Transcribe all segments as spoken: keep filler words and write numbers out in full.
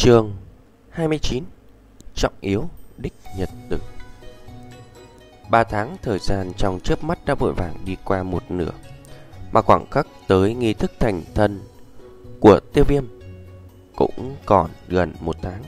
Chương hai mươi chín. Trọng yếu đích nhật tử. Ba tháng thời gian trong chớp mắt đã vội vàng đi qua một nửa, mà khoảng cách tới nghi thức thành thân của Tiêu Viêm cũng còn gần một tháng.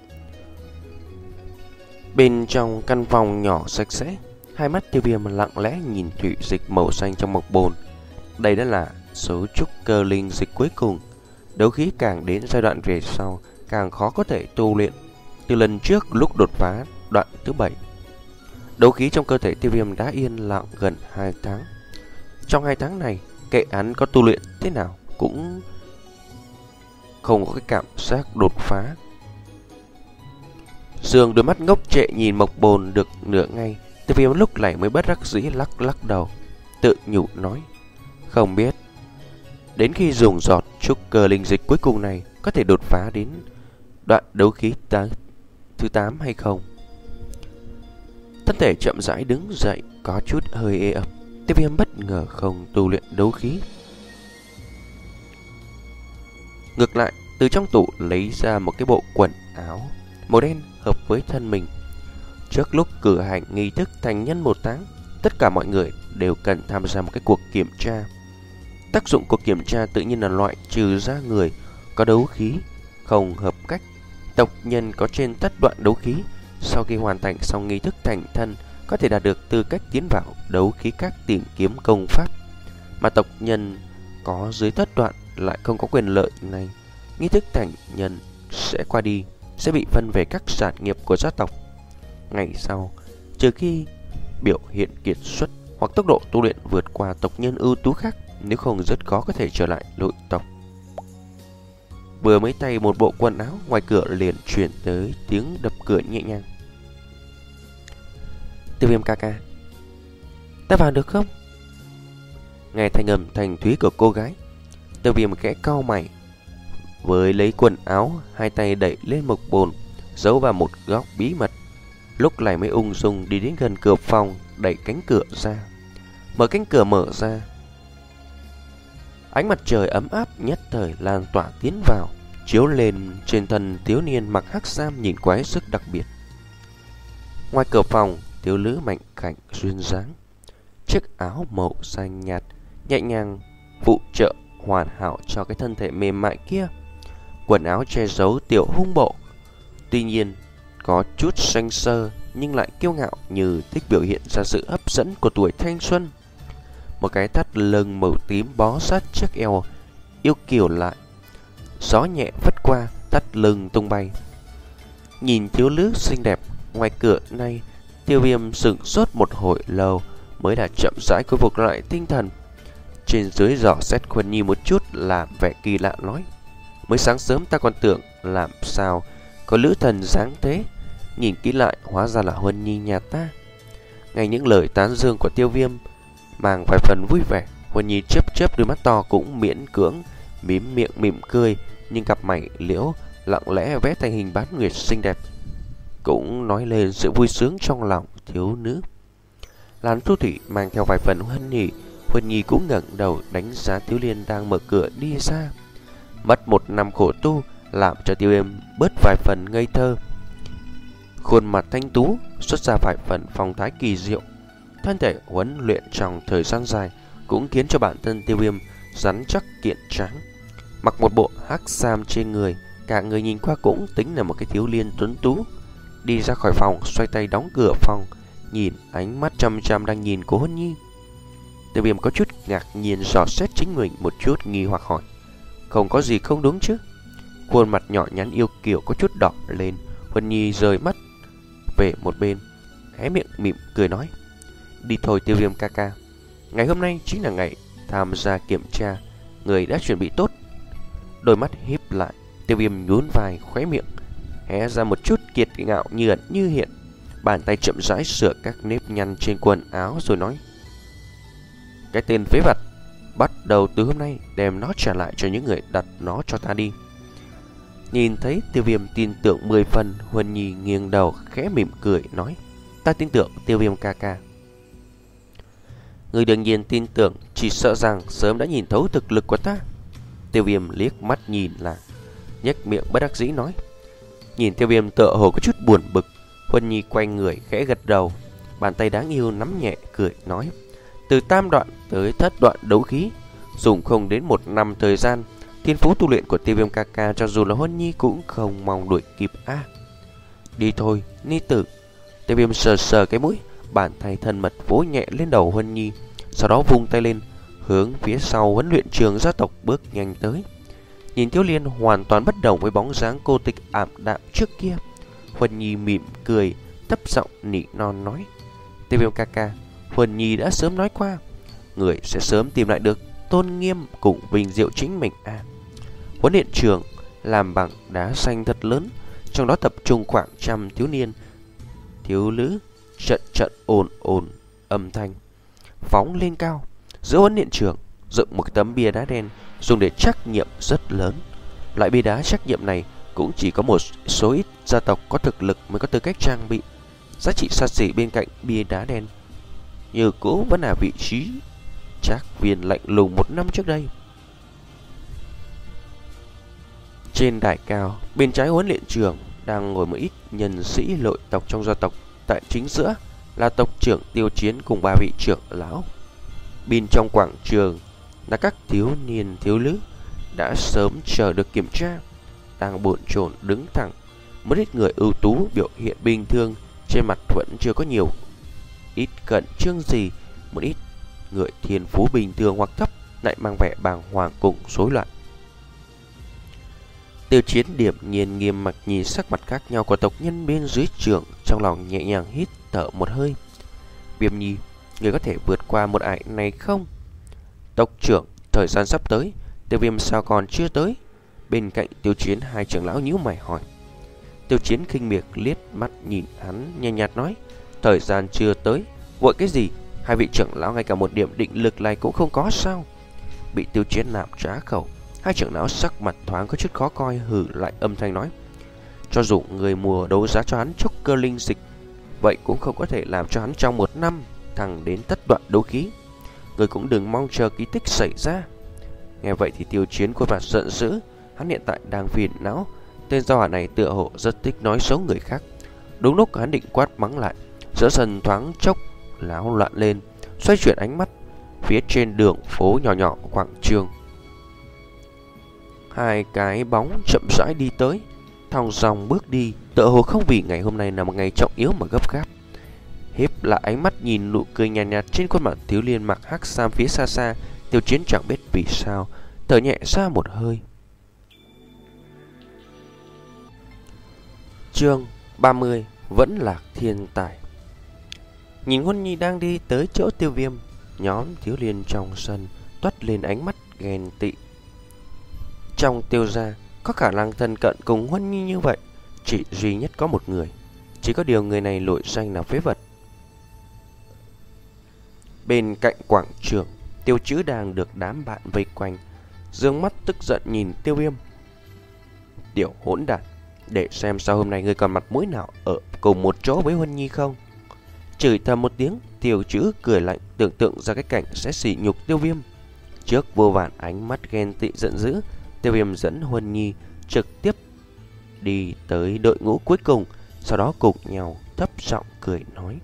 Bên trong căn phòng nhỏ sạch sẽ, hai mắt Tiêu Viêm lặng lẽ nhìn thủy dịch màu xanh trong mộc bồn. Đây đã là số trúc cơ linh dịch cuối cùng. Đấu khí càng đến giai đoạn về sau càng khó có thể tu luyện. Từ lần trước lúc đột phá đoạn thứ bảy, đấu khí trong cơ thể Tiêu Viêm đã yên lặng gần hai tháng. Trong hai tháng này, kệ hắn có tu luyện thế nào cũng không có cái cảm giác đột phá. Dương đôi mắt ngốc trệ nhìn mộc bồn được nửa ngày, Tiêu Viêm lúc này mới bất đắc dĩ lắc lắc đầu, tự nhủ nói: không biết đến khi dùng giọt trúc cơ linh dịch cuối cùng này có thể đột phá đến đoạn đấu khí thứ tám hay không. Thân thể chậm rãi đứng dậy, có chút hơi ê ẩm. Tiêu Viêm bất ngờ không tu luyện đấu khí. Ngược lại, từ trong tủ lấy ra một cái bộ quần áo màu đen hợp với thân mình. Trước lúc cử hành nghi thức thành nhân một tháng, tất cả mọi người đều cần tham gia một cái cuộc kiểm tra. Tác dụng của kiểm tra tự nhiên là loại trừ ra người có đấu khí không hợp cách. Tộc nhân có trên tất đoạn đấu khí sau khi hoàn thành xong nghi thức thành thân có thể đạt được tư cách tiến vào đấu khí các tìm kiếm công pháp, mà tộc nhân có dưới tất đoạn lại không có quyền lợi này. Nghi thức thành nhân sẽ qua đi, sẽ bị phân về các sản nghiệp của gia tộc. Ngày sau, trừ khi biểu hiện kiệt xuất hoặc tốc độ tu luyện vượt qua tộc nhân ưu tú khác, nếu không rất khó có thể trở lại nội tộc. Vừa mới tay một bộ quần áo, ngoài cửa liền truyền tới tiếng đập cửa nhẹ nhàng. Tiêu Viêm ca ca, ta vào được không? Nghe thanh âm thanh thúy của cô gái, Tiêu Viêm khẽ cau mày, với lấy quần áo, hai tay đẩy lên mộc bồn, giấu vào một góc bí mật. Lúc này mới ung dung đi đến gần cửa phòng, đẩy cánh cửa ra. Mở cánh cửa mở ra, ánh mặt trời ấm áp nhất thời lan tỏa tiến vào, chiếu lên trên thân thiếu niên mặc hắc sam nhìn quái sức đặc biệt. Ngoài cửa phòng, thiếu nữ mạnh khảnh duyên dáng, chiếc áo màu xanh nhạt nhẹ nhàng phụ trợ hoàn hảo cho cái thân thể mềm mại kia. Quần áo che giấu tiểu hung bộ, tuy nhiên có chút xanh xơ nhưng lại kiêu ngạo, như thích biểu hiện ra sự hấp dẫn của tuổi thanh xuân. Một cái thắt lưng màu tím bó sát chiếc eo yêu kiều lại, gió nhẹ phất qua, thắt lưng tung bay. Nhìn thiếu nữ xinh đẹp ngoài cửa này, Tiêu Viêm sững sốt một hồi lâu mới đã chậm rãi khôi phục lại tinh thần. Trên dưới dò xét Huân Nhi một chút, làm vẻ kỳ lạ nói: mới sáng sớm ta còn tưởng làm sao có lữ thần dáng thế, nhìn kỹ lại hóa ra là Huân Nhi nhà ta. Ngay những lời tán dương của Tiêu Viêm mang vài phần vui vẻ, Huân Nhi chớp chớp đôi mắt to cũng miễn cưỡng mím miệng mỉm cười, nhưng cặp mày liễu lặng lẽ vẽ thành hình bán nguyệt xinh đẹp cũng nói lên sự vui sướng trong lòng thiếu nữ. Làn thu thủy mang theo vài phần hoan hỉ, Huân Nhi cũng ngẩng đầu đánh giá Thiếu Liên đang mở cửa đi xa. Mất một năm khổ tu làm cho Tiêu Viêm bớt vài phần ngây thơ, khuôn mặt thanh tú xuất ra vài phần phong thái kỳ diệu. Thân thể huấn luyện trong thời gian dài cũng khiến cho bản thân Tiêu Viêm rắn chắc kiện tráng. Mặc một bộ hắc sam trên người, cả người nhìn qua cũng tính là một cái thiếu niên tuấn tú. Đi ra khỏi phòng, xoay tay đóng cửa phòng, nhìn ánh mắt chăm chăm đang nhìn của Huân Nhi. Tiêu Viêm có chút ngạc nhiên dò xét chính mình một chút, nghi hoặc hỏi: không có gì không đúng chứ? Khuôn mặt nhỏ nhắn yêu kiều có chút đỏ lên. Huân Nhi rời mắt về một bên, hé miệng mỉm cười nói: đi thôi Tiêu Viêm ca ca, ngày hôm nay chính là ngày tham gia kiểm tra, người đã chuẩn bị tốt. Đôi mắt híp lại, Tiêu Viêm nhún vai, khóe miệng hé ra một chút kiệt ngạo như ẩn như hiện, bàn tay chậm rãi sửa các nếp nhăn trên quần áo rồi nói: cái tên phế vật, bắt đầu từ hôm nay đem nó trả lại cho những người đặt nó cho ta đi. Nhìn thấy Tiêu Viêm tin tưởng mười phần, Huân Nhi nghiêng đầu khẽ mỉm cười nói: ta tin tưởng Tiêu Viêm ca ca. Người đương nhiên tin tưởng, chỉ sợ rằng sớm đã nhìn thấu thực lực của ta. Tiêu Viêm liếc mắt nhìn là nhếch miệng bất đắc dĩ nói: Nhìn Tiêu Viêm tựa hồ có chút buồn bực, Huân Nhi quay người khẽ gật đầu, bàn tay đáng yêu nắm nhẹ cười nói: từ tam đoạn tới thất đoạn đấu khí, dùng không đến một năm thời gian, thiên phú tu luyện của Tiêu Viêm ca ca cho dù là Huân Nhi cũng không mong đuổi kịp a. À, đi thôi, ni tử. Tiêu Viêm sờ sờ cái mũi, bàn tay thân mật vỗ nhẹ lên đầu Huân Nhi, sau đó vung tay lên, hướng phía sau huấn luyện trường gia tộc bước nhanh tới. Nhìn Thiếu Liên hoàn toàn bất đồng với bóng dáng cô tịch ảm đạm trước kia, Huân Nhi mỉm cười, thấp giọng nỉ non nói: Tiêu Viêm ca ca, Huân Nhi đã sớm nói qua, người sẽ sớm tìm lại được tôn nghiêm cùng vinh diệu chính mình à. Huấn luyện trường làm bằng đá xanh thật lớn, trong đó tập trung khoảng trăm thiếu niên thiếu nữ, trận trận ồn ồn âm thanh phóng lên cao. Giữa huấn luyện trường dựng một tấm bia đá đen dùng để trắc nghiệm rất lớn. Loại bia đá trắc nghiệm này cũng chỉ có một số ít gia tộc có thực lực mới có tư cách trang bị. Giá trị xa xỉ bên cạnh bia đá đen như cũ vẫn là vị trí trác viên lạnh lùng một năm trước đây. Trên đài cao, bên trái huấn luyện trường đang ngồi một ít nhân sĩ nội tộc trong gia tộc. Tại chính giữa là tộc trưởng Tiêu Chiến cùng ba vị trưởng lão. Bên trong quảng trường là các thiếu niên thiếu nữ đã sớm chờ được kiểm tra, đang bồn chồn đứng thẳng. Một ít người ưu tú biểu hiện bình thường, trên mặt vẫn chưa có nhiều ít cẩn trương gì. Một ít người thiên phú bình thường hoặc thấp lại mang vẻ bàng hoàng cùng rối loạn. Tiêu Chiến điểm nhiên nghiêm mặt nhìn sắc mặt khác nhau của tộc nhân bên dưới trường, trong lòng nhẹ nhàng hít thở một hơi. Viêm Nhi, người có thể vượt qua một ải này không? Tộc trưởng, thời gian sắp tới, Tiêu Viêm sao còn chưa tới? Bên cạnh Tiêu Chiến, hai trưởng lão nhíu mày hỏi. Tiêu Chiến khinh miệt liếc mắt nhìn hắn, nhàn nhạt nói: thời gian chưa tới, vội cái gì? Hai vị trưởng lão ngay cả một điểm định lực này cũng không có sao? Bị Tiêu Chiến nạp trá khẩu, hai trưởng lão sắc mặt thoáng có chút khó coi, hừ lại âm thanh nói: cho dù người mùa đấu giá cho hắn chốc cơ linh dịch, vậy cũng không có thể làm cho hắn trong một năm thẳng đến tất đoạn đấu khí. Người cũng đừng mong chờ kỳ tích xảy ra. Nghe vậy thì Tiêu Chiến khuôn mặt giận dữ, hắn hiện tại đang phiền não. Tên gia hỏa này tựa hồ rất thích nói xấu người khác. Đúng lúc hắn định quát mắng lại, giữa sân thoáng chốc láo loạn lên, xoay chuyển ánh mắt phía trên đường phố nhỏ nhỏ quảng trường. Hai cái bóng chậm rãi đi tới, thong dong bước đi, tựa hồ không vì ngày hôm nay là một ngày trọng yếu mà gấp gáp. Hiếp lại ánh mắt nhìn nụ cười nhàn nhạt, nhạt trên khuôn mặt thiếu niên mặc hắc sam phía xa xa. Tiêu Chiến chẳng biết vì sao thở nhẹ ra một hơi. Chương ba mươi, vẫn là thiên tài. Nhìn Huân Nhi đang đi tới chỗ Tiêu Viêm, nhóm thiếu niên trong sân toát lên ánh mắt ghen tị. Trong Tiêu gia có khả năng thân cận cùng Huân Nhi như vậy chỉ duy nhất có một người, chỉ có điều người này nổi danh là phế vật. Bên cạnh quảng trường, Tiêu Chữ đang được đám bạn vây quanh, dương mắt tức giận nhìn Tiêu Viêm. Tiểu hỗn đản, để xem sao hôm nay ngươi còn mặt mũi nào ở cùng một chỗ với Huân Nhi không? Chửi thầm một tiếng, Tiêu Chữ cười lạnh, tưởng tượng ra cái cảnh sẽ sỉ nhục Tiêu Viêm. Trước vô vàn ánh mắt ghen tị giận dữ, Tiêu Viêm dẫn Huân Nhi trực tiếp đi tới đội ngũ cuối cùng, sau đó cùng nhau thấp giọng cười nói.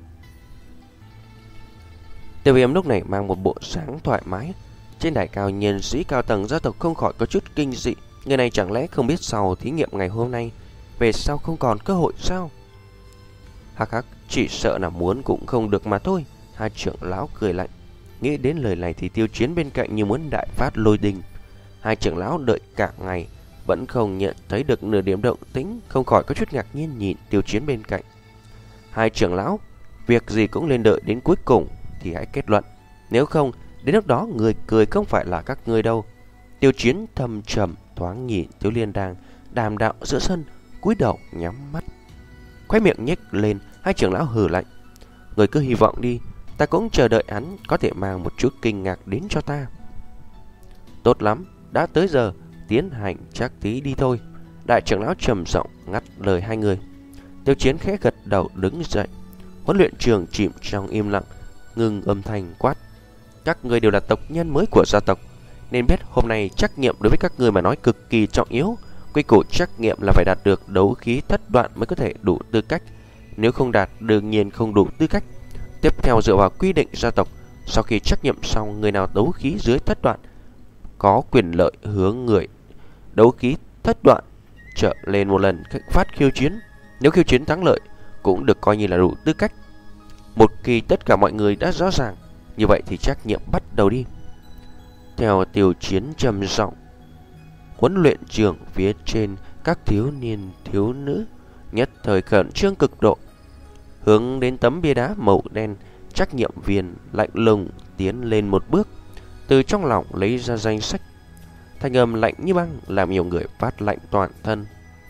Tiêu Viêm lúc này mang một bộ dáng thoải mái. Trên đài cao, nhân sĩ cao tầng gia tộc không khỏi có chút kinh dị. Người này chẳng lẽ không biết sau thí nghiệm ngày hôm nay về sau không còn cơ hội sao? Hắc hắc, chỉ sợ là muốn cũng không được mà thôi. Hai trưởng lão cười lạnh. Nghĩ đến lời này thì Tiêu Chiến bên cạnh như muốn đại phát lôi đình. Hai trưởng lão đợi cả ngày vẫn không nhận thấy được nửa điểm động tĩnh, không khỏi có chút ngạc nhiên nhìn Tiêu Chiến bên cạnh. Hai trưởng lão, việc gì cũng lên đợi đến cuối cùng thì hãy kết luận, nếu không đến lúc đó người cười không phải là các ngươi đâu. Tiêu Chiến thầm trầm thoáng nhìn Tiêu Liên đang đàm đạo giữa sân, cúi đầu nhắm mắt, khóe miệng nhếch lên. Hai trưởng lão hừ lạnh: người cứ hy vọng đi, ta cũng chờ đợi hắn có thể mang một chút kinh ngạc đến cho ta. Tốt lắm, đã tới giờ, tiến hành trắc thí đi thôi. Đại trưởng lão trầm giọng ngắt lời hai người. Tiêu Chiến khẽ gật đầu đứng dậy. Huấn luyện trường chìm trong im lặng, ngừng âm thanh quát: các người đều là tộc nhân mới của gia tộc, nên biết hôm nay trắc nghiệm đối với các người mà nói cực kỳ trọng yếu. Quy củ trắc nghiệm là phải đạt được đấu khí thất đoạn mới có thể đủ tư cách. Nếu không đạt, đương nhiên không đủ tư cách. Tiếp theo, dựa vào quy định gia tộc, sau khi trắc nghiệm xong, người nào đấu khí dưới thất đoạn có quyền lợi hướng người đấu khí thất đoạn trở lên một lần phát khiêu chiến. Nếu khiêu chiến thắng lợi cũng được coi như là đủ tư cách. Một khi tất cả mọi người đã rõ ràng, như vậy thì trắc nghiệm bắt đầu đi. Theo Tiêu Chiến trầm giọng, huấn luyện trường phía trên các thiếu niên thiếu nữ nhất thời khẩn trương cực độ. Hướng đến tấm bia đá màu đen, trắc nghiệm viên lạnh lùng tiến lên một bước, từ trong lòng lấy ra danh sách. Thanh âm lạnh như băng làm nhiều người phát lạnh toàn thân.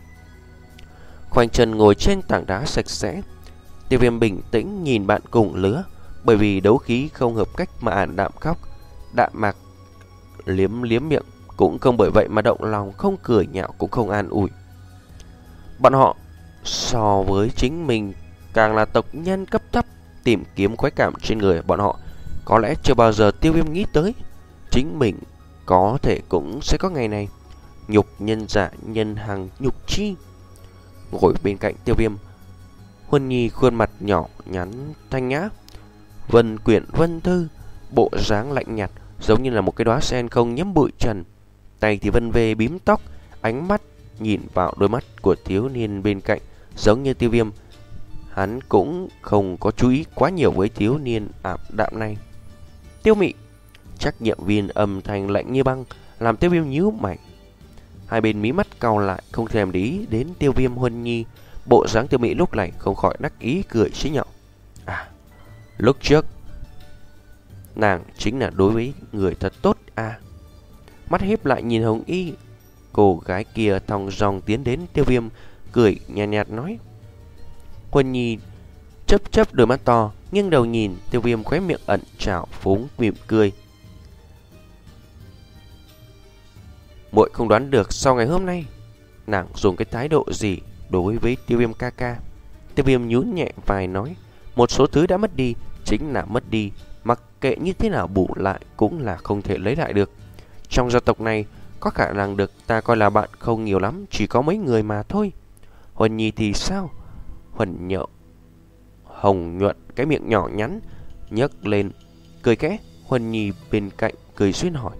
Khoanh chân ngồi trên tảng đá sạch sẽ, Tiêu Viêm bình tĩnh nhìn bạn cùng lứa. Bởi vì đấu khí không hợp cách mà ảm đạm khóc. Đạm Mạc liếm liếm miệng, cũng không bởi vậy mà động lòng, không cười nhạo cũng không an ủi. Bọn họ so với chính mình càng là tộc nhân cấp thấp, tìm kiếm khoái cảm trên người bọn họ có lẽ chưa bao giờ Tiêu Viêm nghĩ tới chính mình có thể cũng sẽ có ngày này. Nhục nhân dạ nhân hàng nhục chi. Ngồi bên cạnh Tiêu Viêm, Huân Nhi khuôn mặt nhỏ nhắn thanh nhã, vân quyển vân thư, bộ dáng lạnh nhạt giống như là một cái đóa sen không nhiễm bụi trần. Tay thì vân về bím tóc, ánh mắt nhìn vào đôi mắt của thiếu niên bên cạnh, giống như Tiêu Viêm. Hắn cũng không có chú ý quá nhiều với thiếu niên ảm đạm này. Tiêu Mị, trắc nghiệm viên âm thanh lạnh như băng làm Tiêu Viêm nhíu mày. Hai bên mí mắt cau lại, không thèm để ý đến Tiêu Viêm. Huân Nhi, bộ dáng Tiêu Mị lúc này không khỏi đắc ý cười xí nhạo. À, lúc trước nàng chính là đối với người thật tốt à. Mắt híp lại nhìn Hồng Y, cô gái kia thong dong tiến đến Tiêu Viêm, cười nhạt nhạt nói. Huân Nhi chớp chớp đôi mắt to, nghiêng đầu nhìn Tiêu Viêm, khóe miệng ẩn trào phúng mỉm cười. Muội không đoán được sau ngày hôm nay nàng dùng cái thái độ gì đối với Tiêu Viêm ca ca. Tiêu Viêm nhún nhẹ vai nói, một số thứ đã mất đi chính là mất đi, mặc kệ như thế nào bù lại cũng là không thể lấy lại được. Trong gia tộc này có khả năng được ta coi là bạn không nhiều lắm, chỉ có mấy người mà thôi. Huân Nhi thì sao? Huân nhậu hồng nhuận cái miệng nhỏ nhắn nhấc lên cười khẽ. Huân Nhi bên cạnh cười xuyên hỏi.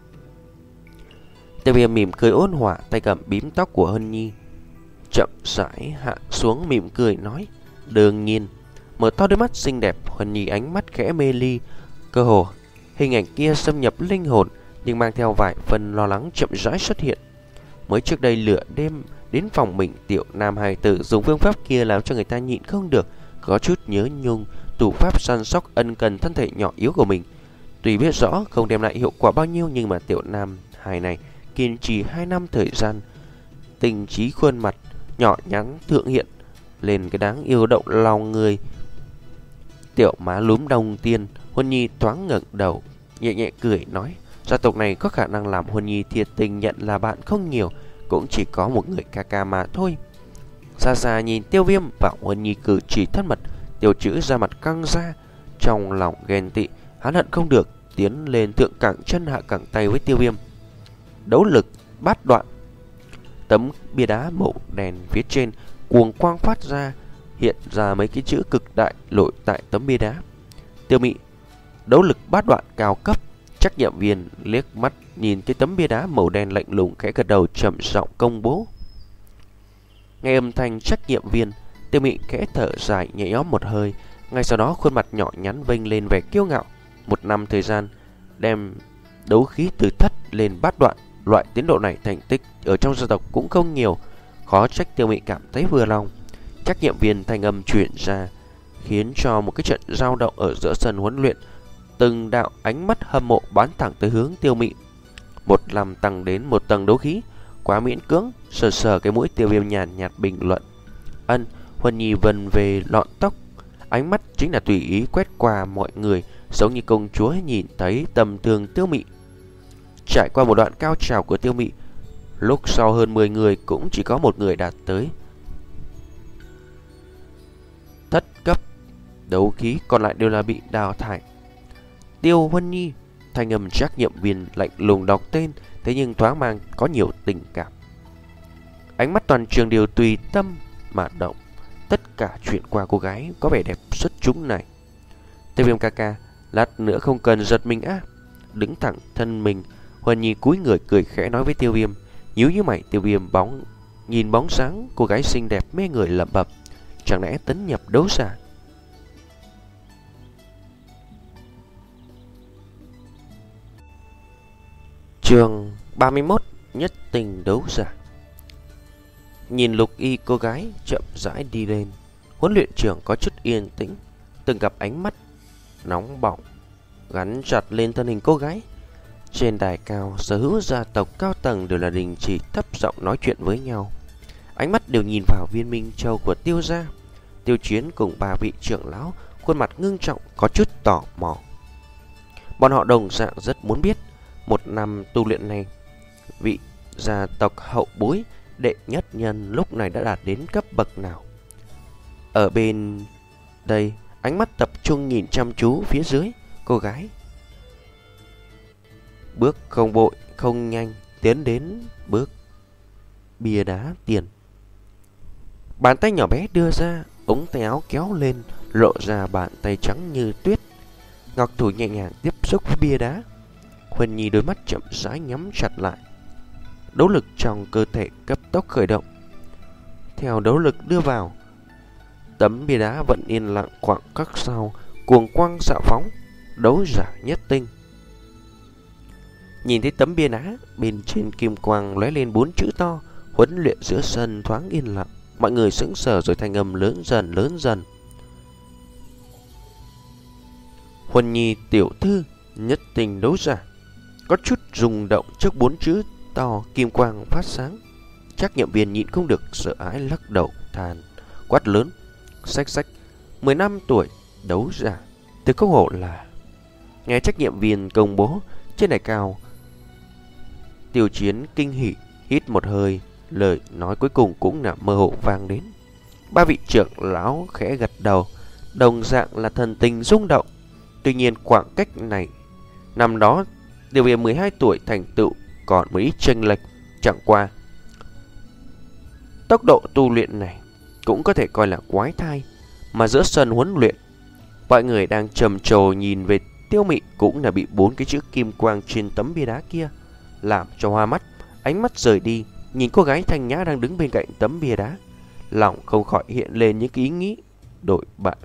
Tiêu Viêm mỉm cười ôn hòa, tay cầm bím tóc của Huân Nhi chậm rãi hạ xuống, mỉm cười nói, đương nhiên. Mở to đôi mắt xinh đẹp, Huân Nhi ánh mắt khẽ mê ly, cơ hồ hình ảnh kia xâm nhập linh hồn, nhưng mang theo vài phần lo lắng chậm rãi xuất hiện. Mới trước đây lửa đêm đến phòng mình, tiểu nam hài tử dùng phương pháp kia làm cho người ta nhịn không được, có chút nhớ nhung thủ pháp săn sóc ân cần thân thể nhỏ yếu của mình. Tuy biết rõ không đem lại hiệu quả bao nhiêu, nhưng mà tiểu nam hài này kiên trì hai năm thời gian, tình trí khuôn mặt nhỏ nhắn thượng hiện lên cái đáng yêu động lòng người. Tiểu má lúm đồng tiền, Huân Nhi thoáng ngẩng đầu, nhẹ nhẹ cười nói, gia tộc này có khả năng làm Huân Nhi thiệt tình nhận là bạn không nhiều, cũng chỉ có một người ca ca mà thôi. Xa xa nhìn Tiêu Viêm và Huân Nhi cử chỉ thân mật, Tiêu Chữ ra mặt căng ra, trong lòng ghen tị, hắn hận không được tiến lên thượng cẳng chân hạ cẳng tay với Tiêu Viêm. Đấu lực bát đoạn. Tấm bia đá màu đen phía trên cuồng quang phát ra, hiện ra mấy cái chữ cực đại lội tại tấm bia đá. Tiêu Mị, đấu lực bát đoạn cao cấp. Trắc nghiệm viên liếc mắt nhìn cái tấm bia đá màu đen lạnh lùng, khẽ gật đầu trầm giọng công bố. Nghe âm thanh trắc nghiệm viên, Tiêu Mị khẽ thở dài nhẹ nhõm một hơi, ngay sau đó khuôn mặt nhỏ nhắn vênh lên vẻ kiêu ngạo. Một năm thời gian đem đấu khí từ thất lên bát đoạn, loại tiến độ này thành tích ở trong gia tộc cũng không nhiều, khó trách Tiêu Mị cảm thấy vừa lòng. Trắc nghiệm viên thanh âm chuyển ra, khiến cho một cái trận dao động ở giữa sân huấn luyện. Từng đạo ánh mắt hâm mộ bắn thẳng tới hướng Tiêu Mị. Một làm tăng đến một tầng đấu khí, quá miễn cưỡng. Sờ sờ cái mũi, Tiêu Viêm nhàn nhạt bình luận. Ân. Huân Nhi vần về lọn tóc, ánh mắt chính là tùy ý quét qua mọi người, giống như công chúa nhìn thấy tầm thường Tiêu Mị. Trải qua một đoạn cao trào của Tiêu Mị, lúc sau hơn mười người cũng chỉ có một người đạt tới thất cấp đấu khí, còn lại đều là bị đào thải. Tiêu Huân Nhi, thanh âm trắc nghiệm viên lạnh lùng đọc tên, thế nhưng thoáng mang có nhiều tình cảm. Ánh mắt toàn trường đều tùy tâm mà động. Tất cả chuyện qua cô gái có vẻ đẹp xuất chúng này. Tiêu Viêm ca ca, lát nữa không cần giật mình á. Đứng thẳng thân mình, Huân Nhi cúi người cười khẽ nói với Tiêu Viêm. Nhíu như mày, Tiêu Viêm bóng nhìn bóng sáng cô gái xinh đẹp mê người lẩm bẩm, chẳng lẽ tấn nhập đấu giả? Chương ba mươi mốt, nhất tình đấu giả. Nhìn Lục Y cô gái chậm rãi đi lên, huấn luyện trưởng có chút yên tĩnh, từng cặp ánh mắt nóng bỏng gắn chặt lên thân hình cô gái. Trên đài cao, sở hữu gia tộc cao tầng đều là đình chỉ thấp giọng nói chuyện với nhau. Ánh mắt đều nhìn vào viên minh châu của Tiêu gia. Tiêu Chiến cùng ba vị trưởng lão khuôn mặt ngưng trọng có chút tò mò. Bọn họ đồng dạng rất muốn biết một năm tu luyện này, vị gia tộc hậu bối đệ nhất nhân lúc này đã đạt đến cấp bậc nào. Ở bên đây, ánh mắt tập trung nhìn chăm chú phía dưới cô gái. Bước không vội, không nhanh, tiến đến bước bia đá tiền. Bàn tay nhỏ bé đưa ra, ống tay áo kéo lên, lộ ra bàn tay trắng như tuyết. Ngọc thủ nhẹ nhàng tiếp xúc với bia đá. Huân Nhi đôi mắt chậm rãi nhắm chặt lại. Đấu lực trong cơ thể cấp tốc khởi động. Theo đấu lực đưa vào, tấm bia đá vẫn yên lặng khoảng khắc sau, cuồng quang xạ phóng, đấu giả nhất tinh. Nhìn thấy tấm bia đá, bên trên kim quang lóe lên bốn chữ to, huấn luyện giữa sân thoáng yên lặng. Mọi người sững sờ rồi thanh âm lớn dần lớn dần. Huân Nhi tiểu thư, nhất tình đấu giả. Có chút rung động trước bốn chữ to kim quang phát sáng. Trắc nghiệm viên nhịn không được sợ hãi lắc đầu than, quát lớn. Xách xách, mười năm tuổi, đấu giả. Từ câu hộ là... Nghe trắc nghiệm viên công bố, trên đài cao, Tiêu Chiến kinh hỉ, hít một hơi, lời nói cuối cùng cũng là mơ hồ vang đến. Ba vị trưởng lão khẽ gật đầu, đồng dạng là thần tình rung động. Tuy nhiên khoảng cách này, năm đó Tiêu Viêm mười hai tuổi thành tựu còn một ít chênh lệch, chẳng qua tốc độ tu luyện này cũng có thể coi là quái thai. Mà giữa sân huấn luyện, mọi người đang trầm trồ nhìn về Tiêu Mị cũng là bị bốn cái chữ kim quang trên tấm bia đá kia làm cho hoa mắt, ánh mắt rời đi, nhìn cô gái thanh nhã đang đứng bên cạnh tấm bia đá, lòng không khỏi hiện lên những ý nghĩ đổi bạn.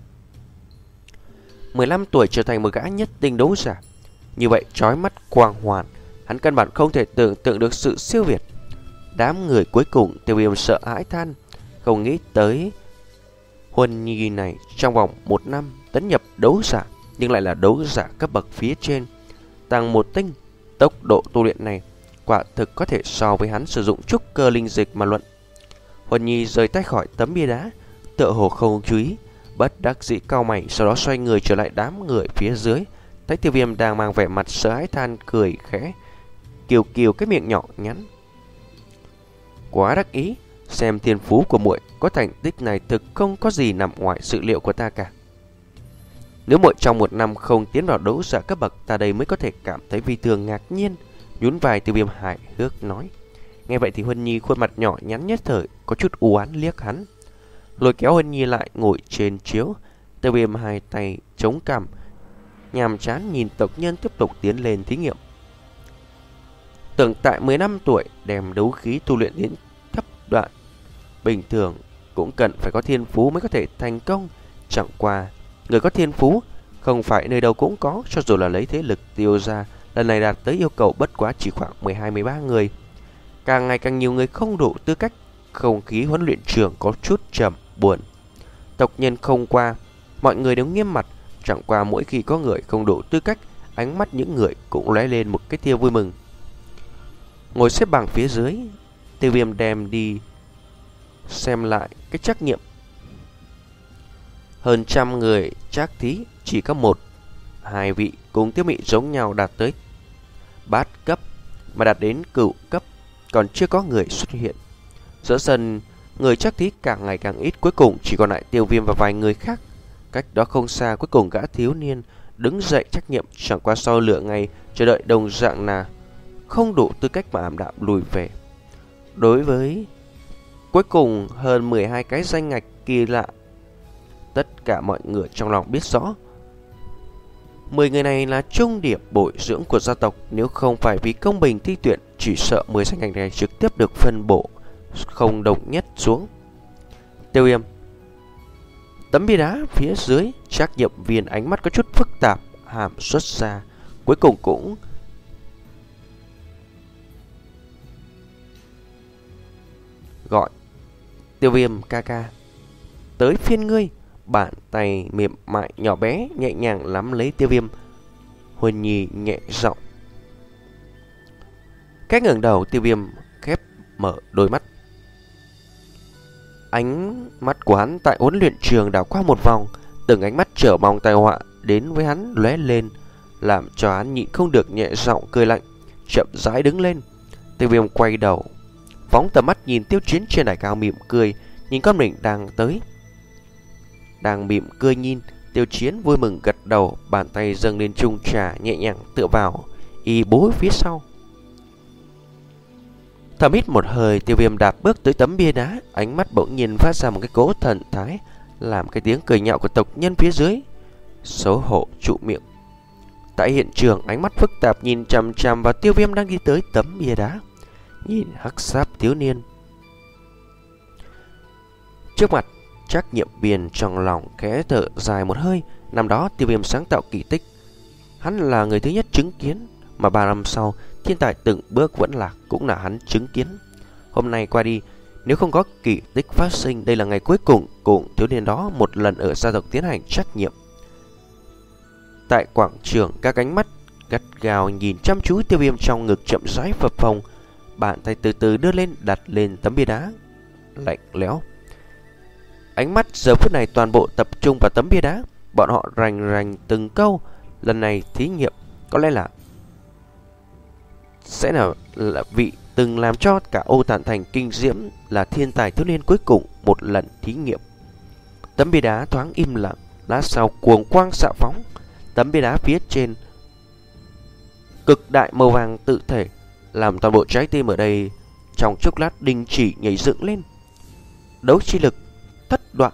mười lăm tuổi trở thành một gã nhất tinh đấu giả, như vậy chói mắt quang hoàn, hắn căn bản không thể tưởng tượng được sự siêu việt. Đám người cuối cùng Tiêu Viêm sợ hãi than, không nghĩ tới Huân Nhi này trong vòng một năm tấn nhập đấu giả, nhưng lại là đấu giả cấp bậc phía trên, tăng một tinh. Tốc độ tu luyện này quả thực có thể so với hắn sử dụng trúc cơ linh dịch mà luận. Huân Nhi rời tay khỏi tấm bia đá, tựa hồ không chú ý, bất đắc dĩ cau mày, sau đó xoay người trở lại đám người phía dưới. Thấy Tiêu Viêm đang mang vẻ mặt sợ hãi than, cười khẽ, kiều kiều cái miệng nhỏ nhắn. Quá đắc ý, xem thiên phú của muội có thành tích này thực không có gì nằm ngoài sự liệu của ta cả. Nếu muội trong một năm không tiến vào đấu giả cấp bậc, ta đây mới có thể cảm thấy vì thường ngạc nhiên. Nhún vai Tiêu Viêm hài hước nói. Nghe vậy thì Huân Nhi khuôn mặt nhỏ nhắn nhất thời có chút u oán liếc hắn, lôi kéo Huân Nhi lại ngồi trên chiếu. Tiêu Viêm hai tay chống cằm, nhàm chán nhìn tộc nhân tiếp tục tiến lên thí nghiệm. Tưởng tại mười lăm tuổi đem đấu khí tu luyện đến thấp đoạn, bình thường cũng cần phải có thiên phú mới có thể thành công. Chẳng qua người có thiên phú không phải nơi đâu cũng có, cho dù là lấy thế lực Tiêu gia lần này đạt tới yêu cầu bất quá chỉ khoảng mười hai mười ba người. Càng ngày càng nhiều người không đủ tư cách, không khí huấn luyện trường có chút trầm buồn. Tộc nhân không qua, mọi người đều nghiêm mặt, chẳng qua mỗi khi có người không đủ tư cách, ánh mắt những người cũng lóe lên một cái tia vui mừng. Ngồi xếp bằng phía dưới, Tiêu Viêm đem đi xem lại cái trắc nghiệm. Hơn trăm người trắc thí, chỉ có một hai vị cùng Tiêu Mị giống nhau đạt tới bát cấp, mà đạt đến cửu cấp còn chưa có người xuất hiện. Giữa sân người trắc thí càng ngày càng ít, cuối cùng chỉ còn lại Tiêu Viêm và vài người khác. Cách đó không xa, cuối cùng gã thiếu niên đứng dậy trắc nghiệm, chẳng qua sau lửa ngày chờ đợi đồng dạng là không đủ tư cách mà ảm đạm lùi về. Đối với Cuối cùng hơn mười hai cái danh ngạch kỳ lạ. Tất cả mọi người trong lòng biết rõ mười người này là trung điểm bồi dưỡng của gia tộc. Nếu không phải vì công bình thi tuyển, chỉ sợ mười danh ngạch này trực tiếp được phân bổ không đồng nhất xuống. Tiêu Viêm. Tấm bia đá phía dưới, trắc nghiệm viên ánh mắt có chút phức tạp, hàm xuất ra, cuối cùng cũng gọi: Tiêu Viêm ca ca, tới phiên ngươi. Bàn tay mềm mại nhỏ bé nhẹ nhàng nắm lấy Tiêu Viêm. Huân Nhi nhẹ giọng. Cách ngẩng đầu, Tiêu Viêm khép mở đôi mắt. Ánh mắt của hắn tại huấn luyện trường đảo qua một vòng, từng ánh mắt trở mong tai họa đến với hắn lóe lên, làm cho hắn nhịn không được nhẹ giọng cười lạnh, chậm rãi đứng lên. Tiêu Viêm quay đầu, phóng tầm mắt nhìn Tiêu Chiến trên đài cao, mỉm cười nhìn con mình đang tới. Đang mỉm cười nhìn, Tiêu Chiến vui mừng gật đầu, bàn tay dâng lên chung trà, nhẹ nhàng tựa vào y bối phía sau. Thầm hít một hơi, Tiêu Viêm đạp bước tới tấm bia đá, ánh mắt bỗng nhiên phát ra một cái cỗ thần thái, làm cái tiếng cười nhạo của tộc nhân phía dưới xấu hổ trụ miệng. Tại hiện trường, ánh mắt phức tạp nhìn chằm chằm vào Tiêu Viêm đang đi tới tấm bia đá, nhìn hắc sáp thiếu niên trước mặt. Trắc nghiệm viên trong lòng khẽ thở dài một hơi. Năm đó Tiêu Viêm sáng tạo kỳ tích, hắn là người thứ nhất chứng kiến, mà ba năm sau thiên tài từng bước vẫn lạc cũng là hắn chứng kiến. Hôm nay qua đi, nếu không có kỳ tích phát sinh, đây là ngày cuối cùng cùng thiếu niên đó một lần ở gia tộc tiến hành trắc nghiệm. Tại quảng trường, các ánh mắt gắt gao nhìn chăm chú Tiêu Viêm, trong ngực chậm rãi phập phồng, bàn tay từ từ đưa lên đặt lên tấm bia đá lạnh lẽo. Ánh mắt giờ phút này toàn bộ tập trung vào tấm bia đá, bọn họ rành rành từng câu. Lần này thí nghiệm có lẽ là sẽ là, là vị từng làm cho cả Ô Tản Thành kinh diễm, là thiên tài thiếu niên cuối cùng một lần thí nghiệm. Tấm bia đá thoáng im lặng, lát sau cuồng quang xạ phóng. Tấm bia đá phía trên cực đại màu vàng tự thể, làm toàn bộ trái tim ở đây trong chốc lát đình chỉ nhảy dựng lên. Đấu chi lực thất đoạn.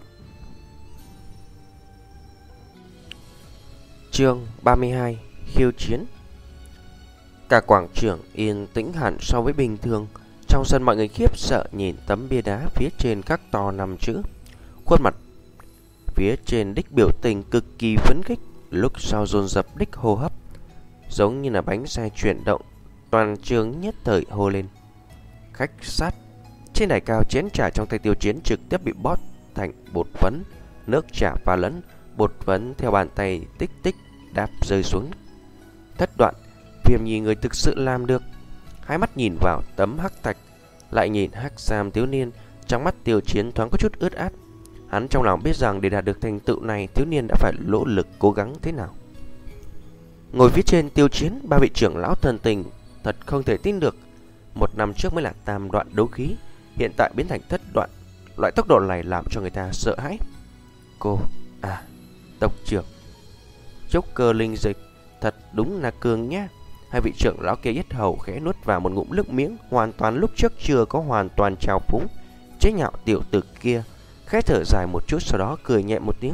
Chương ba mươi hai: Khiêu chiến. Cả quảng trường yên tĩnh hẳn so với bình thường. Trong sân mọi người khiếp sợ nhìn tấm bia đá phía trên khắc to năm chữ. Khuôn mặt phía trên đích biểu tình cực kỳ phấn khích, lúc sau dồn dập đích hô hấp, giống như là bánh xe chuyển động. Toàn trường nhất thời hô lên khách sát. Trên đài cao, chén trà trong tay Tiêu Chiến trực tiếp bị bóp thành bột phấn, nước trà pha lẫn bột phấn theo bàn tay tích tích đáp rơi xuống. Thất đoạn. Viêm Nhi người thực sự làm được. Hai mắt nhìn vào tấm hắc thạch, lại nhìn hắc sam thiếu niên, trong mắt Tiêu Chiến thoáng có chút ướt át. Hắn trong lòng biết rằng để đạt được thành tựu này, thiếu niên đã phải nỗ lực cố gắng thế nào. Ngồi phía trên Tiêu Chiến, ba vị trưởng lão thần tình thật không thể tin được. Một năm trước mới là tam đoạn đấu khí, hiện tại biến thành thất đoạn. Loại tốc độ này làm cho người ta sợ hãi. Cô, à, tộc trưởng Chốc Cơ linh dịch thật đúng là cường nhá. Hai vị trưởng lão kia yết hầu khẽ nuốt vào một ngụm nước miếng, hoàn toàn lúc trước chưa có hoàn toàn trào phúng chế nhạo tiểu tử kia, khẽ thở dài một chút, sau đó cười nhẹ một tiếng.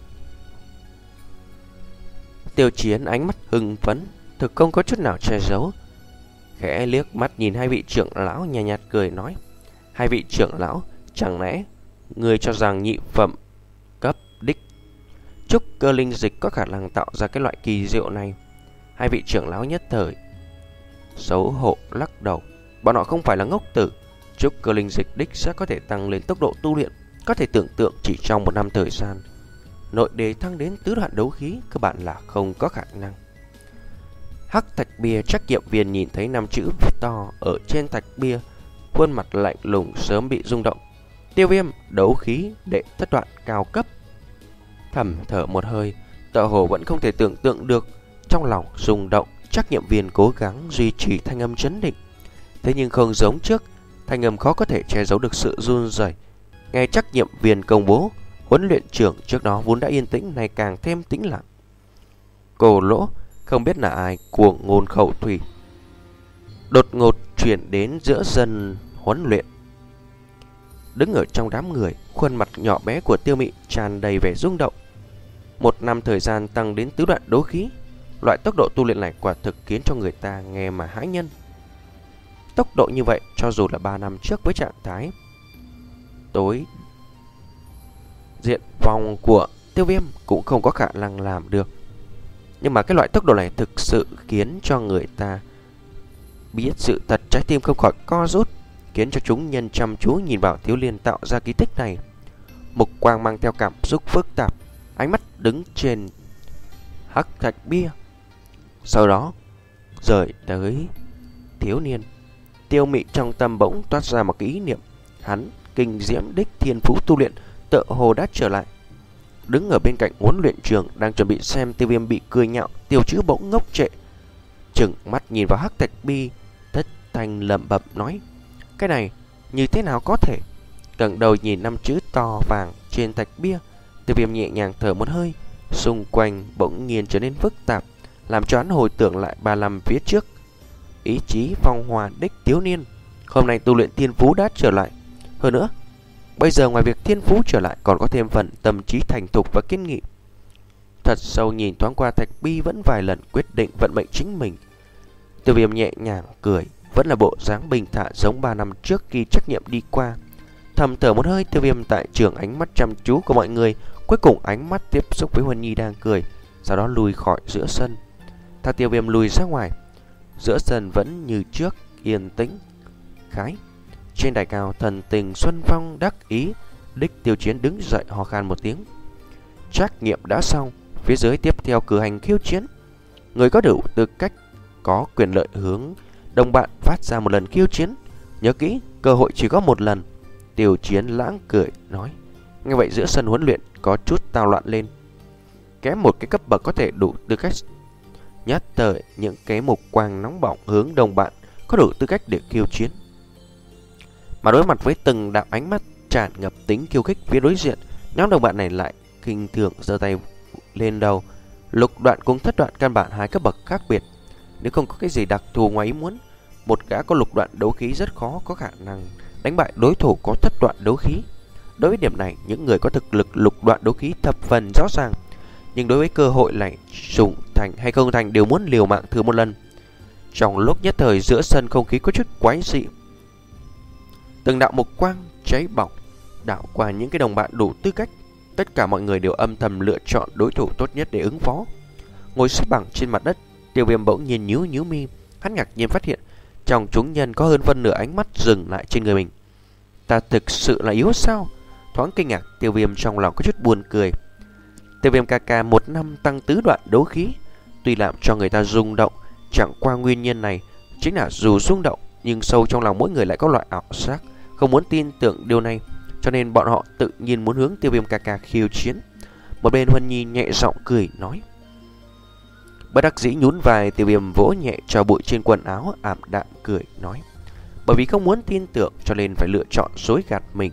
Tiêu Chiến ánh mắt hưng phấn, thực không có chút nào che giấu, khẽ liếc mắt nhìn hai vị trưởng lão, nhàn nhạt, nhạt cười nói: hai vị trưởng lão, chẳng lẽ người cho rằng nhị phẩm cấp đích Chúc Cơ linh dịch có khả năng tạo ra cái loại kỳ diệu này? Hai vị trưởng lão nhất thời xấu hổ lắc đầu. Bọn họ không phải là ngốc tử. Chúc Cơ linh dịch đích sẽ có thể tăng lên tốc độ tu luyện. Có thể tưởng tượng chỉ trong một năm thời gian, nội đế thăng đến tứ đoạn đấu khí cơ bản là không có khả năng. Hắc thạch bia trắc nghiệm viên nhìn thấy năm chữ to ở trên thạch bia, khuôn mặt lạnh lùng sớm bị rung động. Tiêu Viêm đấu khí đệ thất đoạn cao cấp. Thầm thở một hơi, tựa hồ vẫn không thể tưởng tượng được. Trong lòng rung động, trắc nghiệm viên cố gắng duy trì thanh âm trấn định. Thế nhưng không giống trước, thanh âm khó có thể che giấu được sự run rẩy. Nghe trắc nghiệm viên công bố, huấn luyện trưởng trước đó vốn đã yên tĩnh này càng thêm tĩnh lặng. Cổ Lỗ không biết là ai cuồng ngôn khẩu thủy, đột ngột chuyển đến giữa sân huấn luyện. đứng ở trong đám người, khuôn mặt nhỏ bé của Tiêu Mị tràn đầy vẻ rung động. Một năm thời gian tăng đến tứ đoạn đấu khí, loại tốc độ tu luyện này quả thực khiến cho người ta nghe mà hãi nhân. Tốc độ như vậy cho dù là ba năm trước với trạng thái tối diện vòng của Tiêu Viêm cũng không có khả năng làm được. Nhưng mà cái loại tốc độ này thực sự khiến cho người ta biết sự thật, trái tim không khỏi co rút, khiến cho chúng nhân chăm chú nhìn vào Thiếu Liên tạo ra kỳ tích này. Mục quang mang theo cảm xúc phức tạp, ánh mắt đứng trên hắc thạch bia, sau đó rời tới thiếu niên. Tiêu Mị trong tâm bỗng toát ra một cái ý niệm, hắn kinh diễm đích thiên phú tu luyện tựa hồ đã trở lại. Đứng ở bên cạnh huấn luyện trường đang chuẩn bị xem Tiêu Viêm bị cười nhạo, Tiêu Chữ bỗng ngốc trệ, trừng mắt nhìn vào hắc thạch bi, thất thanh lẩm bẩm nói: cái này như thế nào có thể? Ngẩng đầu nhìn năm chữ to vàng trên thạch bia, Tiêu Viêm nhẹ nhàng thở một hơi, xung quanh bỗng nhiên trở nên phức tạp, làm cho hắn hồi tưởng lại ba năm phía trước. Ý chí phong hòa đích thiếu niên, hôm nay tu luyện thiên phú đã trở lại. Hơn nữa, bây giờ ngoài việc thiên phú trở lại còn có thêm phần tâm trí thành thục và kiên nghị. Thật sâu nhìn thoáng qua thạch bi vẫn vài lần quyết định vận mệnh chính mình, Tiêu Viêm nhẹ nhàng cười, vẫn là bộ dáng bình thản giống ba năm trước khi trách nhiệm đi qua. Thầm thở một hơi, Tiêu Viêm tại trường ánh mắt chăm chú của mọi người, cuối cùng ánh mắt tiếp xúc với Huân Nhi đang cười, sau đó lùi khỏi giữa sân. Theo Tiêu Viêm lùi ra ngoài, giữa sân vẫn như trước yên tĩnh. Khái trên đài cao, thần tình Xuân Phong đắc ý đích Tiêu Chiến đứng dậy hò khan một tiếng. Trách nhiệm đã xong, phía dưới tiếp theo cử hành khiêu chiến. Người có đủ tư cách có quyền lợi hướng đồng bạn phát ra một lần khiêu chiến. Nhớ kỹ, cơ hội chỉ có một lần. Tiêu Chiến lãng cười nói. Nghe vậy giữa sân huấn luyện có chút tao loạn lên. Kém một cái cấp bậc có thể đủ tư cách, nhất thời những cái mục quang nóng bỏng hướng đồng bạn có đủ tư cách để khiêu chiến. Mà đối mặt với từng đạo ánh mắt tràn ngập tính khiêu khích phía đối diện, nhóm đồng bạn này lại khinh thường giơ tay lên đầu. Lục đoạn cùng thất đoạn căn bản hai cấp bậc khác biệt. Nếu không có cái gì đặc thù ngoài ý muốn, một gã có lục đoạn đấu khí rất khó có khả năng đánh bại đối thủ có thất đoạn đấu khí. Đối với điểm này, những người có thực lực lục đoạn đấu khí thập phần rõ ràng, nhưng đối với cơ hội này dùng thành hay không thành đều muốn liều mạng thử một lần. Trong lúc nhất thời giữa sân không khí có chút quái dị, từng đạo mục quang cháy bỏng đảo qua những cái đồng bạn đủ tư cách. Tất cả mọi người đều âm thầm lựa chọn đối thủ tốt nhất để ứng phó. Ngồi xếp bằng trên mặt đất, Tiêu Viêm bỗng nhiên nhíu nhíu mi, hắn ngạc nhiên phát hiện trong chúng nhân có hơn phân nửa ánh mắt dừng lại trên người mình. Ta thực sự là yếu sao? Thoáng kinh ngạc, Tiêu Viêm trong lòng có chút buồn cười. Tiêu Viêm ca ca một năm tăng tứ đoạn đấu khí, tuy làm cho người ta rung động, chẳng qua nguyên nhân này chính là dù rung động nhưng sâu trong lòng mỗi người lại có loại ảo giác không muốn tin tưởng điều này, cho nên bọn họ tự nhiên muốn hướng Tiêu Viêm ca ca khiêu chiến. Một bên Huân Nhi nhẹ giọng cười nói. Bất đắc dĩ nhún vai, Tiêu Viêm vỗ nhẹ cho bụi trên quần áo, ảm đạm cười nói. Bởi vì không muốn tin tưởng cho nên phải lựa chọn dối gạt mình.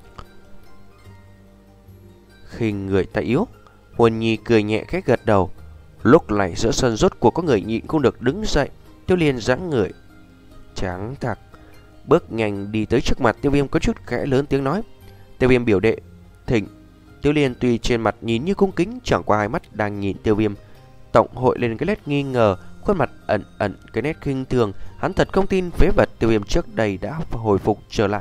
Khi người ta yếu, Huân Nhi cười nhẹ khẽ gật đầu. Lúc này giữa sân rốt cuộc có người nhịn không được đứng dậy. Tiêu Liên dáng người trắng thạc bước nhanh đi tới trước mặt Tiêu Viêm, có chút khẽ lớn tiếng nói. Tiêu Viêm biểu đệ thỉnh. Tiêu Liên tuy trên mặt nhìn như cung kính, chẳng qua hai mắt đang nhìn Tiêu Viêm tổng hội lên cái nét nghi ngờ, khuôn mặt ẩn ẩn cái nét khinh thường. Hắn thật không tin phế vật Tiêu Viêm trước đây đã hồi phục trở lại.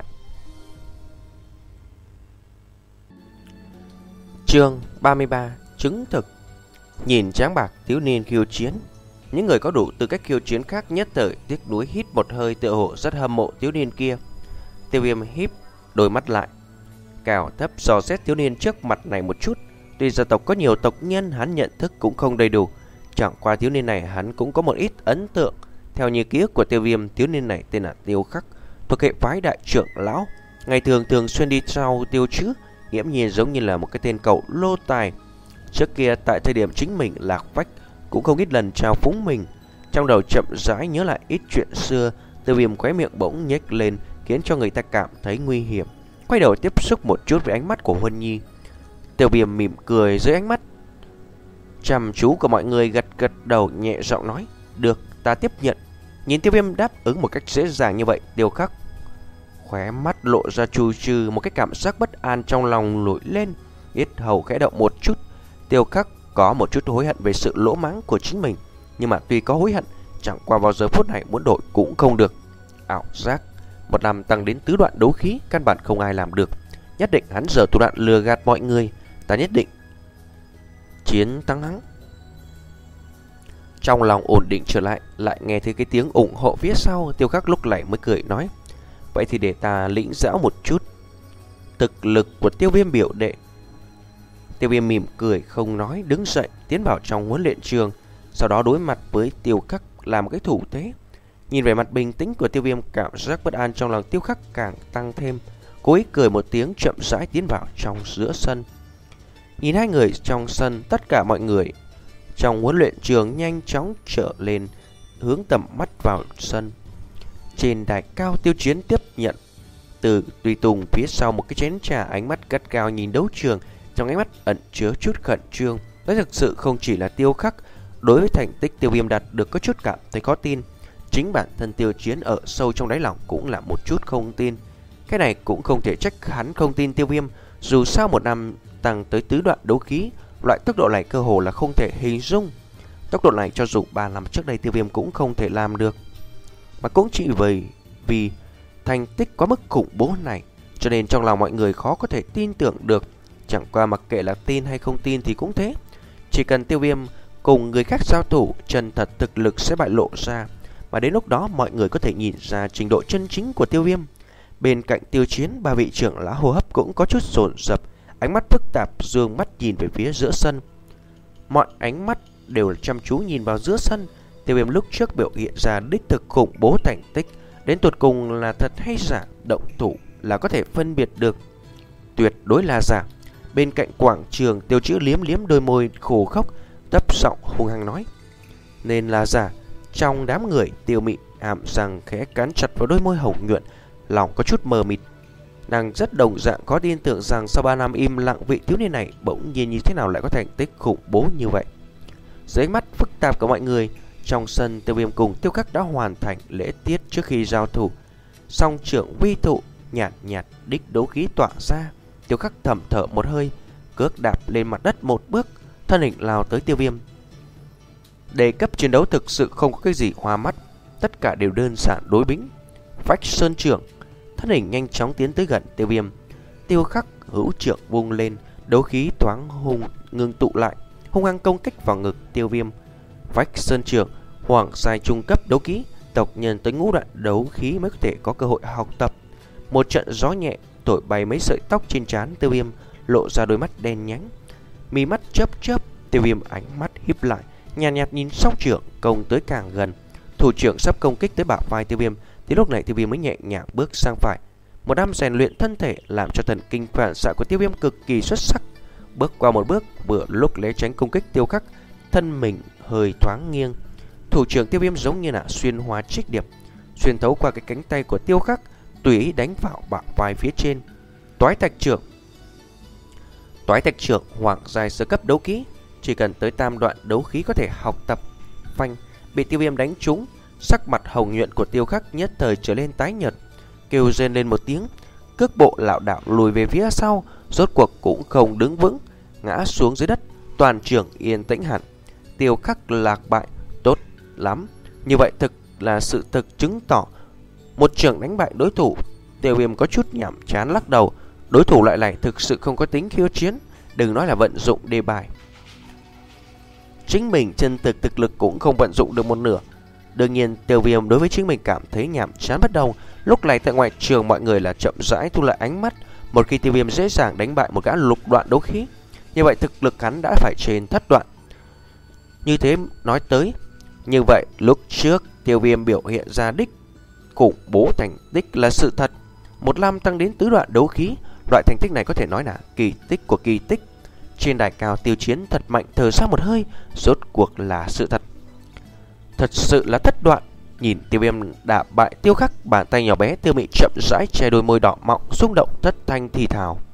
Chương ba mươi ba. Chứng thực. Nhìn tráng bạc thiếu niên khiêu chiến, những người có đủ tư cách khiêu chiến khác nhất thời tiếc nuối hít một hơi, tựa hồ rất hâm mộ thiếu niên kia. Tiêu Viêm híp đôi mắt lại, cao thấp dò xét thiếu niên trước mặt này một chút. Tuy gia tộc có nhiều tộc nhân, hắn nhận thức cũng không đầy đủ, chẳng qua thiếu niên này hắn cũng có một ít ấn tượng. Theo như ký ức của Tiêu Viêm, thiếu niên này tên là Tiêu Khắc, thuộc hệ phái đại trưởng lão, ngày thường thường xuyên đi sau Tiêu Chữ, nghiễm nhiên giống như là một cái tên cậu lô tài. Trước kia tại thời điểm chính mình lạc vách cũng không ít lần trao phúng mình. Trong đầu chậm rãi nhớ lại ít chuyện xưa, Tiêu Viêm khóe miệng bỗng nhếch lên, khiến cho người ta cảm thấy nguy hiểm. Quay đầu tiếp xúc một chút với ánh mắt của Huân Nhi. Tiêu Viêm mỉm cười dưới ánh mắt chăm chú của mọi người, gật gật đầu nhẹ giọng nói. Được, ta tiếp nhận. Nhìn Tiêu Viêm đáp ứng một cách dễ dàng như vậy, Tiêu Khắc khóe mắt lộ ra trù trừ, một cái cảm giác bất an trong lòng nổi lên, yết hầu khẽ động một chút. Tiêu Khắc có một chút hối hận về sự lỗ mãng của chính mình, nhưng mà tuy có hối hận, chẳng qua vào giờ phút này muốn đổi cũng không được. Ảo giác, một năm tăng đến tứ đoạn đấu khí, căn bản không ai làm được. Nhất định hắn giờ thủ đoạn lừa gạt mọi người, ta nhất định chiến thắng hắn. Trong lòng ổn định trở lại, lại nghe thấy cái tiếng ủng hộ phía sau. Tiêu Khắc lúc này mới cười nói, vậy thì để ta lĩnh giáo một chút thực lực của Tiêu Viêm biểu đệ. Tiêu Viêm mỉm cười không nói, đứng dậy tiến vào trong huấn luyện trường, sau đó đối mặt với Tiêu Khắc làm một cái thủ thế. Nhìn về mặt bình tĩnh của Tiêu Viêm, cảm giác bất an trong lòng Tiêu Khắc càng tăng thêm. Cố ý cười một tiếng, chậm rãi tiến vào trong giữa sân. Nhìn hai người trong sân, tất cả mọi người trong huấn luyện trường nhanh chóng trở lên, hướng tầm mắt vào sân. Trên đài cao, Tiêu Chiến tiếp nhận từ tùy tùng phía sau một cái chén trà, ánh mắt gắt cao nhìn đấu trường, trong ánh mắt ẩn chứa chút khẩn trương. Đó thực sự không chỉ là Tiêu Khắc đối với thành tích Tiêu Viêm đạt được có chút cảm thấy khó tin, chính bản thân Tiêu Chiến ở sâu trong đáy lòng cũng là một chút không tin. Cái này cũng không thể trách hắn không tin Tiêu Viêm, dù sao một năm tăng tới tứ đoạn đấu khí, loại tốc độ này cơ hồ là không thể hình dung. Tốc độ này cho dù ba năm trước đây Tiêu Viêm cũng không thể làm được. Mà cũng chỉ vì vì thành tích quá mức khủng bố này, cho nên trong lòng mọi người khó có thể tin tưởng được. Chẳng qua mặc kệ là tin hay không tin thì cũng thế, chỉ cần Tiêu Viêm cùng người khác giao thủ, chân thật thực lực sẽ bại lộ ra, mà đến lúc đó mọi người có thể nhìn ra trình độ chân chính của Tiêu Viêm. Bên cạnh Tiêu Chiến, ba vị trưởng lão hô hấp cũng có chút dồn dập, ánh mắt phức tạp, dương mắt nhìn về phía giữa sân. Mọi ánh mắt đều chăm chú nhìn vào giữa sân. Tiêu Viêm lúc trước biểu hiện ra đích thực khủng bố thành tích, đến tột cùng là thật hay giả, động thủ là có thể phân biệt được. Tuyệt đối là giả. Bên cạnh quảng trường, Tiêu Chữ liếm liếm đôi môi khổ khốc, thấp giọng hung hăng nói, nên là giả. Trong đám người, Tiêu Mị hàm răng khẽ cắn chặt vào đôi môi hồng nhuận, lòng có chút mờ mịt. Nàng rất đồng dạng có tin tưởng rằng sau ba năm im lặng, vị thiếu niên này bỗng nhiên như thế nào lại có thành tích khủng bố như vậy. Dưới ánh mắt phức tạp của mọi người, trong sân Tiêu Viêm cùng Tiêu Khắc đã hoàn thành lễ tiết trước khi giao thủ. Song trưởng vi thụ, nhạt nhạt đích đấu khí tỏa ra. Tiêu Khắc thầm thở một hơi, cước đạp lên mặt đất một bước, thân hình lao tới Tiêu Viêm. Đề cấp chiến đấu thực sự không có cái gì hoa mắt, tất cả đều đơn giản đối bính. Phách sơn trưởng, thân hình nhanh chóng tiến tới gần Tiêu Viêm. Tiêu Khắc hữu trưởng vung lên, đấu khí thoáng hung ngưng tụ lại, hung hăng công kích vào ngực Tiêu Viêm. Phách sơn trưởng, hoàng giai trung cấp đấu khí, tộc nhân tới ngũ đoạn đấu khí mới có thể có cơ hội học tập. Một trận gió nhẹ thổi bay mấy sợi tóc trên trán Tiêu Viêm, lộ ra đôi mắt đen nhánh, mí mắt chớp chớp. Tiêu Viêm ánh mắt híp lại, nhàn nhạt, nhạt nhìn song trưởng công tới càng gần. Thủ trưởng sắp công kích tới bả vai Tiêu Viêm, thì lúc này Tiêu Viêm mới nhẹ nhàng bước sang phải. Một năm rèn luyện thân thể làm cho thần kinh phản xạ của Tiêu Viêm cực kỳ xuất sắc. Bước qua một bước, vừa lúc né tránh công kích Tiêu Khắc, thân mình hơi thoáng nghiêng. Thủ trưởng Tiêu Viêm giống như là xuyên hoa trích điệp, xuyên thấu qua cái cánh tay của Tiêu Khắc, tùy ý đánh vào bả vai phía trên. Toái Thạch trưởng, Toái Thạch trưởng hoàng giai sơ cấp đấu khí, chỉ cần tới tam đoạn đấu khí có thể học tập. Phanh, bị Tiêu Viêm đánh trúng, sắc mặt hồng nhuận của Tiêu Khắc nhất thời trở lên tái nhợt, kêu rên lên một tiếng, cước bộ lảo đảo lùi về phía sau, rốt cuộc cũng không đứng vững, ngã xuống dưới đất. Toàn trường yên tĩnh hẳn. Tiêu Khắc lạc bại, tốt lắm. Như vậy thực là sự thực chứng tỏ một trường đánh bại đối thủ. Tiêu Viêm có chút nhảm chán lắc đầu, đối thủ loại này thực sự không có tính khiêu chiến, đừng nói là vận dụng đề bài, chính mình chân thực thực lực cũng không vận dụng được một nửa. Đương nhiên Tiêu Viêm đối với chính mình cảm thấy nhàm chán bắt đầu. Lúc này tại ngoại trường mọi người là chậm rãi thu lại ánh mắt. Một khi Tiêu Viêm dễ dàng đánh bại một gã lục đoạn đấu khí, như vậy thực lực hắn đã phải trên thất đoạn. Như thế nói tới, như vậy lúc trước Tiêu Viêm biểu hiện ra đích khủng bố thành tích là sự thật. Một năm tăng đến tứ đoạn đấu khí, loại thành tích này có thể nói là kỳ tích của kỳ tích. Trên đài cao, Tiêu Chiến thật mạnh thở ra một hơi, rốt cuộc là sự thật. Thật sự là thất đoạn. Nhìn Tiêu Viêm đả bại Tiêu Khắc, bàn tay nhỏ bé Tiêu Mị chậm rãi che đôi môi đỏ mọng, xung động thất thanh thì thào.